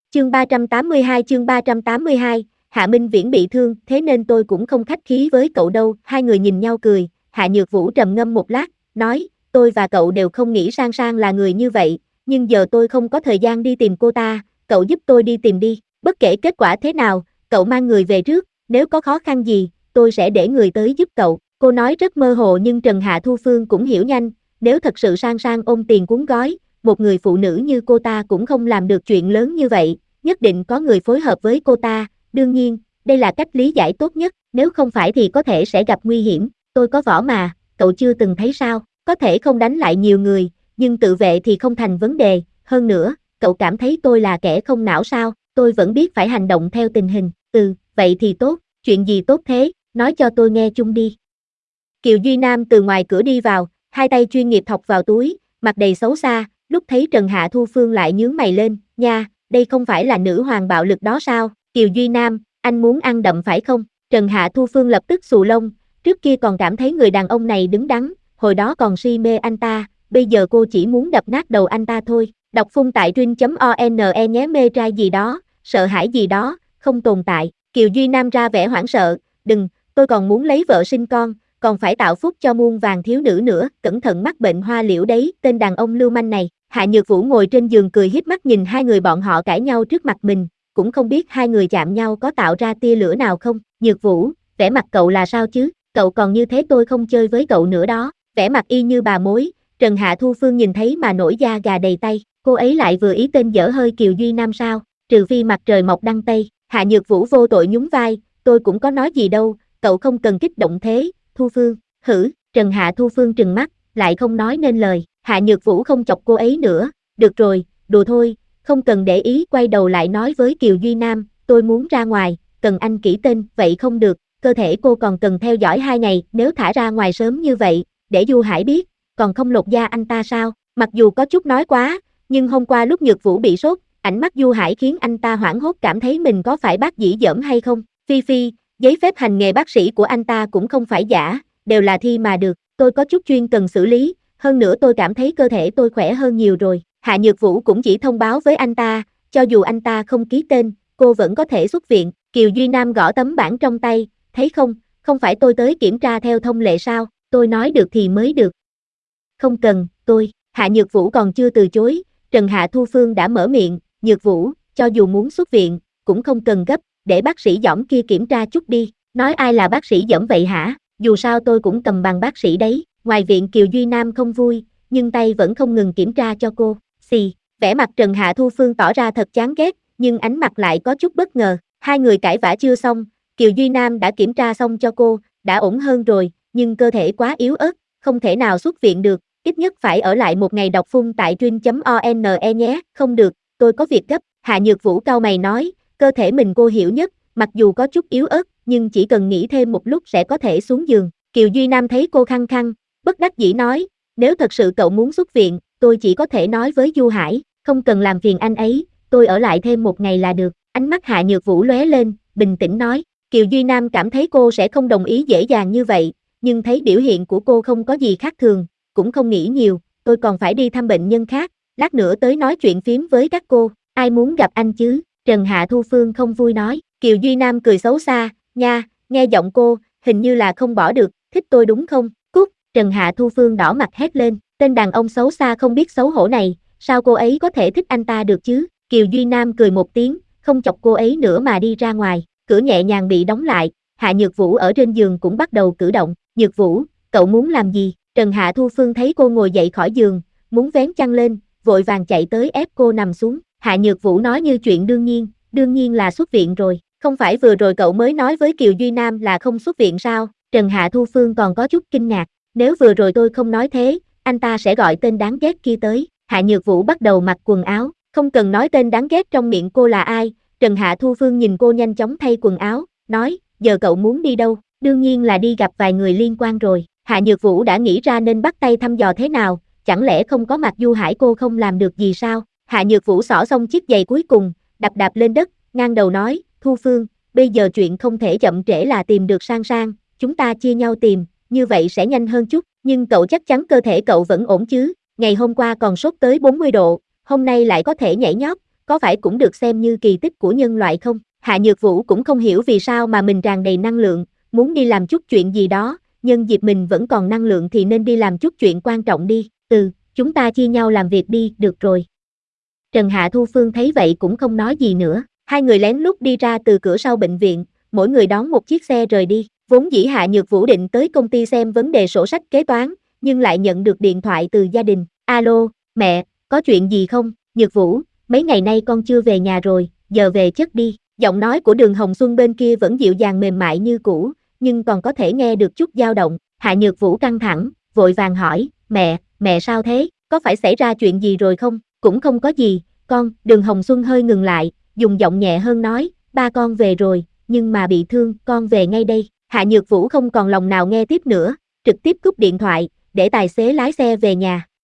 Chương 382, Hạ Minh Viễn bị thương, thế nên tôi cũng không khách khí với cậu đâu. Hai người nhìn nhau cười, Hạ Nhược Vũ trầm ngâm một lát, nói, tôi và cậu đều không nghĩ Sang Sang là người như vậy, nhưng giờ tôi không có thời gian đi tìm cô ta, cậu giúp tôi đi tìm đi, bất kể kết quả thế nào, cậu mang người về trước, nếu có khó khăn gì, tôi sẽ để người tới giúp cậu. Cô nói rất mơ hồ nhưng Trần Hạ Thu Phương cũng hiểu nhanh, nếu thật sự Sang Sang ôm tiền cuốn gói, một người phụ nữ như cô ta cũng không làm được chuyện lớn như vậy, nhất định có người phối hợp với cô ta, đương nhiên, đây là cách lý giải tốt nhất, nếu không phải thì có thể sẽ gặp nguy hiểm, tôi có võ mà, cậu chưa từng thấy sao, có thể không đánh lại nhiều người, nhưng tự vệ thì không thành vấn đề, hơn nữa, cậu cảm thấy tôi là kẻ không não sao, tôi vẫn biết phải hành động theo tình hình, vậy thì tốt, chuyện gì tốt thế, nói cho tôi nghe chung đi. Kiều Duy Nam từ ngoài cửa đi vào, hai tay chuyên nghiệp thọc vào túi, mặt đầy xấu xa, lúc thấy Trần Hạ Thu Phương lại nhướng mày lên, nha, đây không phải là nữ hoàng bạo lực đó sao, Kiều Duy Nam, anh muốn ăn đậm phải không? Trần Hạ Thu Phương lập tức xù lông, trước kia còn cảm thấy người đàn ông này đứng đắn, hồi đó còn si mê anh ta, bây giờ cô chỉ muốn đập nát đầu anh ta thôi, đọc phun tại rin.one nhé mê trai gì đó, sợ hãi gì đó, không tồn tại, Kiều Duy Nam ra vẻ hoảng sợ, đừng, tôi còn muốn lấy vợ sinh con, còn phải tạo phúc cho muôn vàng thiếu nữ nữa, cẩn thận mắc bệnh hoa liễu đấy, tên đàn ông lưu manh này. Hạ Nhược Vũ ngồi trên giường cười híp mắt nhìn hai người bọn họ cãi nhau trước mặt mình, cũng không biết hai người chạm nhau có tạo ra tia lửa nào không. Nhược Vũ, vẻ mặt cậu là sao chứ, cậu còn như thế tôi không chơi với cậu nữa đó, vẻ mặt y như bà mối. Trần Hạ Thu Phương nhìn thấy mà nổi da gà đầy tay, cô ấy lại vừa ý tên dở hơi Kiều Duy Nam sao, trừ phi mặt trời mọc đăng tây. Hạ Nhược Vũ vô tội nhún vai, tôi cũng có nói gì đâu, cậu không cần kích động thế, Thu Phương, hử, Trần Hạ Thu Phương trừng mắt, lại không nói nên lời, Hạ Nhược Vũ không chọc cô ấy nữa, được rồi, đùa thôi, không cần để ý, quay đầu lại nói với Kiều Duy Nam, tôi muốn ra ngoài, cần anh kỹ tên, vậy không được, cơ thể cô còn cần theo dõi 2 ngày, nếu thả ra ngoài sớm như vậy, để Du Hải biết, còn không lột da anh ta sao, mặc dù có chút nói quá, nhưng hôm qua lúc Nhược Vũ bị sốt, ánh mắt Du Hải khiến anh ta hoảng hốt cảm thấy mình có phải bác dĩ dỏm hay không, Phi Phi, giấy phép hành nghề bác sĩ của anh ta cũng không phải giả, đều là thi mà được, tôi có chút chuyên cần xử lý, hơn nữa tôi cảm thấy cơ thể tôi khỏe hơn nhiều rồi. Hạ Nhược Vũ cũng chỉ thông báo với anh ta, cho dù anh ta không ký tên, cô vẫn có thể xuất viện. Kiều Duy Nam gõ tấm bảng trong tay, thấy không, không phải tôi tới kiểm tra theo thông lệ sao, tôi nói được thì mới được. Không cần, tôi, Hạ Nhược Vũ còn chưa từ chối, Trần Hạ Thu Phương đã mở miệng, Nhược Vũ, cho dù muốn xuất viện, cũng không cần gấp, để bác sĩ dỏm kia kiểm tra chút đi, nói ai là bác sĩ dỏm vậy hả, dù sao tôi cũng cầm bằng bác sĩ đấy, ngoài viện Kiều Duy Nam không vui, nhưng tay vẫn không ngừng kiểm tra cho cô, xì, vẻ mặt Trần Hạ Thu Phương tỏ ra thật chán ghét, nhưng ánh mặt lại có chút bất ngờ, hai người cãi vã chưa xong, Kiều Duy Nam đã kiểm tra xong cho cô, đã ổn hơn rồi, nhưng cơ thể quá yếu ớt, không thể nào xuất viện được, ít nhất phải ở lại 1 ngày đọc phun tại rin.one nhé, không được, tôi có việc gấp, Hạ Nhược Vũ cau mày nói, cơ thể mình cô hiểu nhất, mặc dù có chút yếu ớt, nhưng chỉ cần nghỉ thêm một lúc sẽ có thể xuống giường, Kiều Duy Nam thấy cô khăng khăng, bất đắc dĩ nói, nếu thật sự cậu muốn xuất viện, tôi chỉ có thể nói với Du Hải, không cần làm phiền anh ấy, tôi ở lại thêm 1 ngày là được, ánh mắt Hạ Nhược Vũ lóe lên, bình tĩnh nói, Kiều Duy Nam cảm thấy cô sẽ không đồng ý dễ dàng như vậy, nhưng thấy biểu hiện của cô không có gì khác thường, cũng không nghĩ nhiều, tôi còn phải đi thăm bệnh nhân khác, lát nữa tới nói chuyện phím với các cô, ai muốn gặp anh chứ, Trần Hạ Thu Phương không vui nói, Kiều Duy Nam cười xấu xa, nha, nghe giọng cô, hình như là không bỏ được, thích tôi đúng không, cút, Trần Hạ Thu Phương đỏ mặt hét lên, tên đàn ông xấu xa không biết xấu hổ này, sao cô ấy có thể thích anh ta được chứ, Kiều Duy Nam cười một tiếng, không chọc cô ấy nữa mà đi ra ngoài, cửa nhẹ nhàng bị đóng lại, Hạ Nhược Vũ ở trên giường cũng bắt đầu cử động, Nhược Vũ, cậu muốn làm gì, Trần Hạ Thu Phương thấy cô ngồi dậy khỏi giường, muốn vén chăn lên, vội vàng chạy tới ép cô nằm xuống, Hạ Nhược Vũ nói như chuyện đương nhiên là xuất viện rồi, không phải vừa rồi cậu mới nói với Kiều Duy Nam là không xuất viện sao, Trần Hạ Thu Phương còn có chút kinh ngạc, nếu vừa rồi tôi không nói thế, anh ta sẽ gọi tên đáng ghét kia tới, Hạ Nhược Vũ bắt đầu mặc quần áo, không cần nói tên đáng ghét trong miệng cô là ai, Trần Hạ Thu Phương nhìn cô nhanh chóng thay quần áo, nói, giờ cậu muốn đi đâu, đương nhiên là đi gặp vài người liên quan rồi, Hạ Nhược Vũ đã nghĩ ra nên bắt tay thăm dò thế nào, chẳng lẽ không có mặt Du Hải cô không làm được gì sao, Hạ Nhược Vũ xỏ xong chiếc giày cuối cùng, đạp đạp lên đất, ngang đầu nói, Thu Phương, bây giờ chuyện không thể chậm trễ là tìm được Sang Sang, chúng ta chia nhau tìm, như vậy sẽ nhanh hơn chút, nhưng cậu chắc chắn cơ thể cậu vẫn ổn chứ, ngày hôm qua còn sốt tới 40 độ, hôm nay lại có thể nhảy nhót, có phải cũng được xem như kỳ tích của nhân loại không? Hạ Nhược Vũ cũng không hiểu vì sao mà mình tràn đầy năng lượng, muốn đi làm chút chuyện gì đó, nhân dịp mình vẫn còn năng lượng thì nên đi làm chút chuyện quan trọng đi, chúng ta chia nhau làm việc đi, được rồi. Trần Hạ Thu Phương thấy vậy cũng không nói gì nữa, hai người lén lút đi ra từ cửa sau bệnh viện, mỗi người đón một chiếc xe rời đi, vốn dĩ Hạ Nhược Vũ định tới công ty xem vấn đề sổ sách kế toán, nhưng lại nhận được điện thoại từ gia đình, alo, mẹ, có chuyện gì không, Nhược Vũ, mấy ngày nay con chưa về nhà rồi, giờ về chất đi, giọng nói của Đường Hồng Xuân bên kia vẫn dịu dàng mềm mại như cũ, nhưng còn có thể nghe được chút dao động, Hạ Nhược Vũ căng thẳng, vội vàng hỏi, mẹ sao thế, có phải xảy ra chuyện gì rồi không, cũng không có gì, Đường Hồng Xuân hơi ngừng lại, dùng giọng nhẹ hơn nói, ba con về rồi, nhưng mà bị thương, con về ngay đây, Hạ Nhược Vũ không còn lòng nào nghe tiếp nữa, trực tiếp cúp điện thoại, để tài xế lái xe về nhà.